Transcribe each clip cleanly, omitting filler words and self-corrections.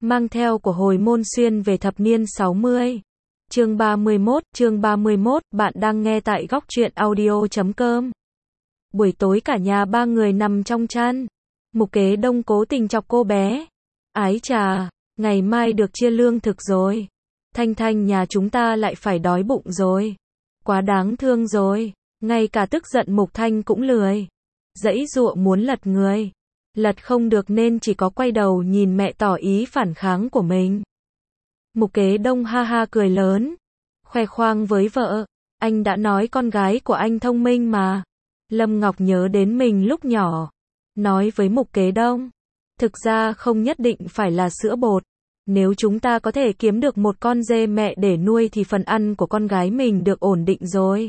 mang theo của hồi môn xuyên về thập niên 60. Chương 31, bạn đang nghe tại góc truyện audio.com. Buổi tối cả nhà ba người nằm trong chăn. Mục Kế Đông cố tình chọc cô bé. Ái chà, ngày mai được chia lương thực rồi. Thanh Thanh nhà chúng ta lại phải đói bụng rồi. Quá đáng thương rồi. Ngay cả tức giận Mục Thanh cũng lười. Giãy giụa muốn lật người. Lật không được nên chỉ có quay đầu nhìn mẹ tỏ ý phản kháng của mình. Mục Kế Đông ha ha cười lớn. Khoe khoang với vợ. Anh đã nói con gái của anh thông minh mà. Lâm Ngọc nhớ đến mình lúc nhỏ. Nói với Mục Kế Đông. Thực ra không nhất định phải là sữa bột. Nếu chúng ta có thể kiếm được một con dê mẹ để nuôi thì phần ăn của con gái mình được ổn định rồi.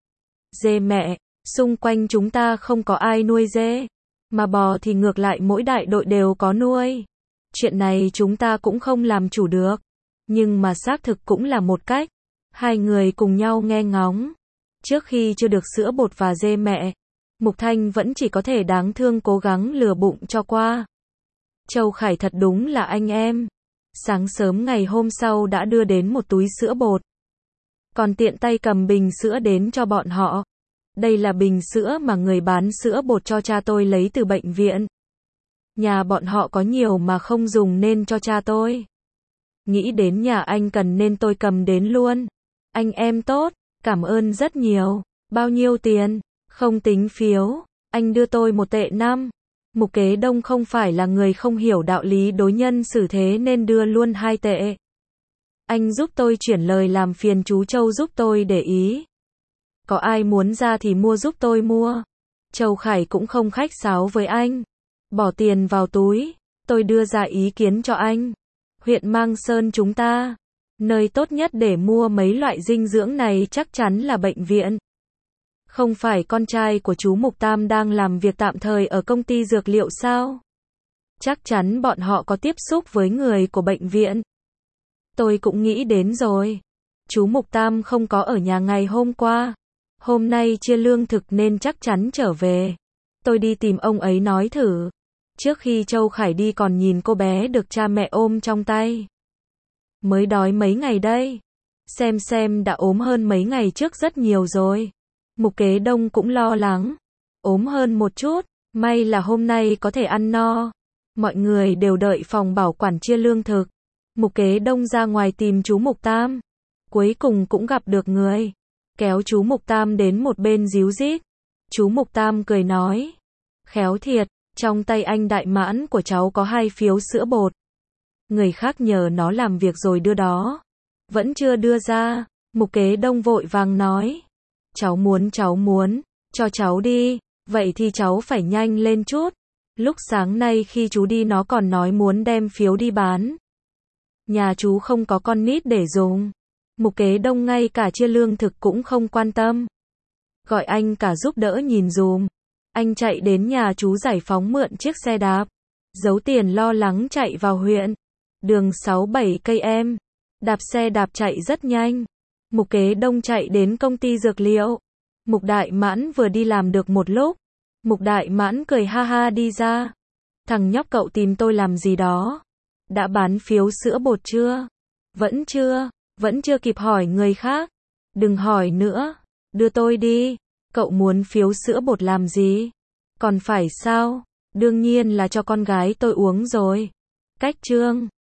Dê mẹ, xung quanh chúng ta không có ai nuôi dê. Mà bò thì ngược lại mỗi đại đội đều có nuôi. Chuyện này chúng ta cũng không làm chủ được. Nhưng mà xác thực cũng là một cách. Hai người cùng nhau nghe ngóng. Trước khi chưa được sữa bột và dê mẹ, Mục Thanh vẫn chỉ có thể đáng thương cố gắng lừa bụng cho qua. Châu Khải thật đúng là anh em. Sáng sớm ngày hôm sau đã đưa đến một túi sữa bột. Còn tiện tay cầm bình sữa đến cho bọn họ. Đây là bình sữa mà người bán sữa bột cho cha tôi lấy từ bệnh viện. Nhà bọn họ có nhiều mà không dùng nên cho cha tôi. Nghĩ đến nhà anh cần nên tôi cầm đến luôn. Anh em tốt, cảm ơn rất nhiều. Bao nhiêu tiền? Không tính phiếu. Anh đưa tôi 1 tệ 5. Mục Kế Đông không phải là người không hiểu đạo lý đối nhân xử thế nên đưa luôn 2 tệ. Anh giúp tôi chuyển lời làm phiền chú Châu giúp tôi để ý. Có ai muốn ra thì mua giúp tôi mua. Châu Khải cũng không khách sáo với anh. Bỏ tiền vào túi. Tôi đưa ra ý kiến cho anh. Huyện Mang Sơn chúng ta. Nơi tốt nhất để mua mấy loại dinh dưỡng này chắc chắn là bệnh viện. Không phải con trai của chú Mục Tam đang làm việc tạm thời ở công ty dược liệu sao? Chắc chắn bọn họ có tiếp xúc với người của bệnh viện. Tôi cũng nghĩ đến rồi. Chú Mục Tam không có ở nhà ngày hôm qua. Hôm nay chia lương thực nên chắc chắn trở về. Tôi đi tìm ông ấy nói thử. Trước khi Châu Khải đi còn nhìn cô bé được cha mẹ ôm trong tay. Mới đói mấy ngày đây. Xem đã ốm hơn mấy ngày trước rất nhiều rồi. Mục Kế Đông cũng lo lắng. Ốm hơn một chút. May là hôm nay có thể ăn no. Mọi người đều đợi phòng bảo quản chia lương thực. Mục Kế Đông ra ngoài tìm chú Mục Tam. Cuối cùng cũng gặp được người. Kéo chú Mục Tam đến một bên díu dít. Chú Mục Tam cười nói. Khéo thiệt, trong tay anh đại mãn của cháu có 2 phiếu sữa bột. Người khác nhờ nó làm việc rồi đưa đó. Vẫn chưa đưa ra. Mục Kế Đông vội vàng nói. Cháu muốn, cho cháu đi. Vậy thì cháu phải nhanh lên chút. Lúc sáng nay khi chú đi nó còn nói muốn đem phiếu đi bán. Nhà chú không có con nít để dùng. Mục Kế Đông ngay cả chia lương thực cũng không quan tâm. Gọi anh cả giúp đỡ nhìn dùm. Anh chạy đến nhà chú giải phóng mượn chiếc xe đạp. Giấu tiền lo lắng chạy vào huyện. Đường 6-7 cây em. Đạp xe đạp chạy rất nhanh. Mục Kế Đông chạy đến công ty dược liệu. Mục Đại Mãn vừa đi làm được một lúc. Mục Đại Mãn cười ha ha đi ra. Thằng nhóc cậu tìm tôi làm gì đó? Đã bán phiếu sữa bột chưa? Vẫn chưa kịp hỏi người khác. Đừng hỏi nữa. Đưa tôi đi. Cậu muốn phiếu sữa bột làm gì? Còn phải sao? Đương nhiên là cho con gái tôi uống rồi. Cách trương.